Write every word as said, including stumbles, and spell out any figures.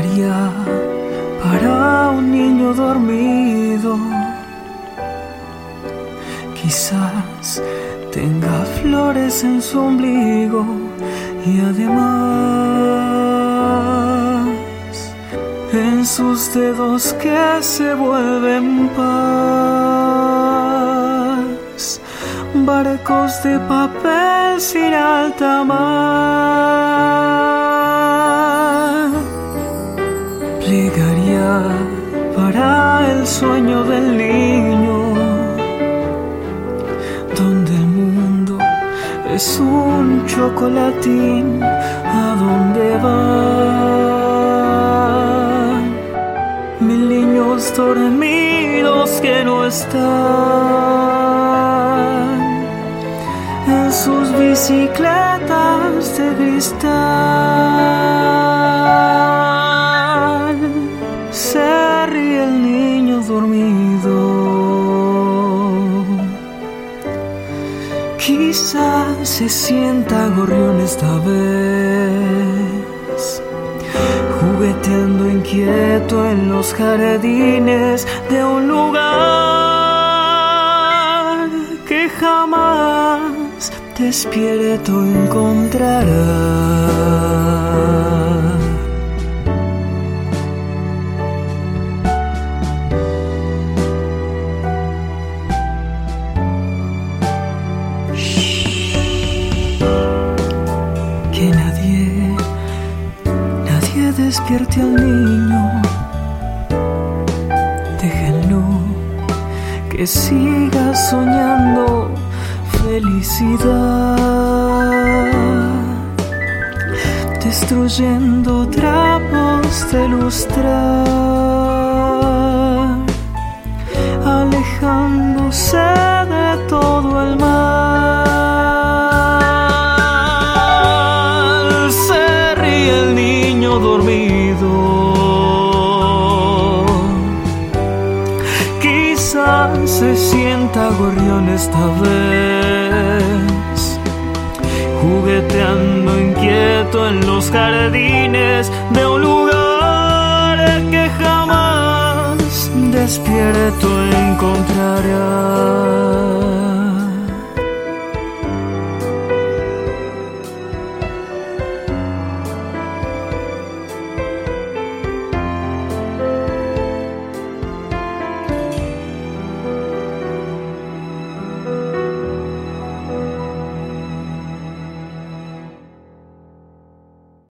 plegaria para un niño dormido. Quizás tenga flores en su ombligo y además en sus dedos que se vuelven paz, barcos de papel sin alta mar. Plegaria para el sueño del niño, donde el mundo es un chocolatín. ¿A dónde van mil niños dormidos que no están en sus bicicletas de cristal? Se ríe el niño dormido. Quizás se sienta gorrión esta vez, jugueteando inquieto en los jardines de un lugar que jamás despierto encontrará. Que nadie, nadie despierte al niño. Déjenlo que siga soñando felicidad, destruyendo trapos de lustrar, alejándose de todo el mal. Dormido, quizás se sienta gorrión esta vez, jugueteando inquieto en los jardines de un lugar que jamás despierto encontrará.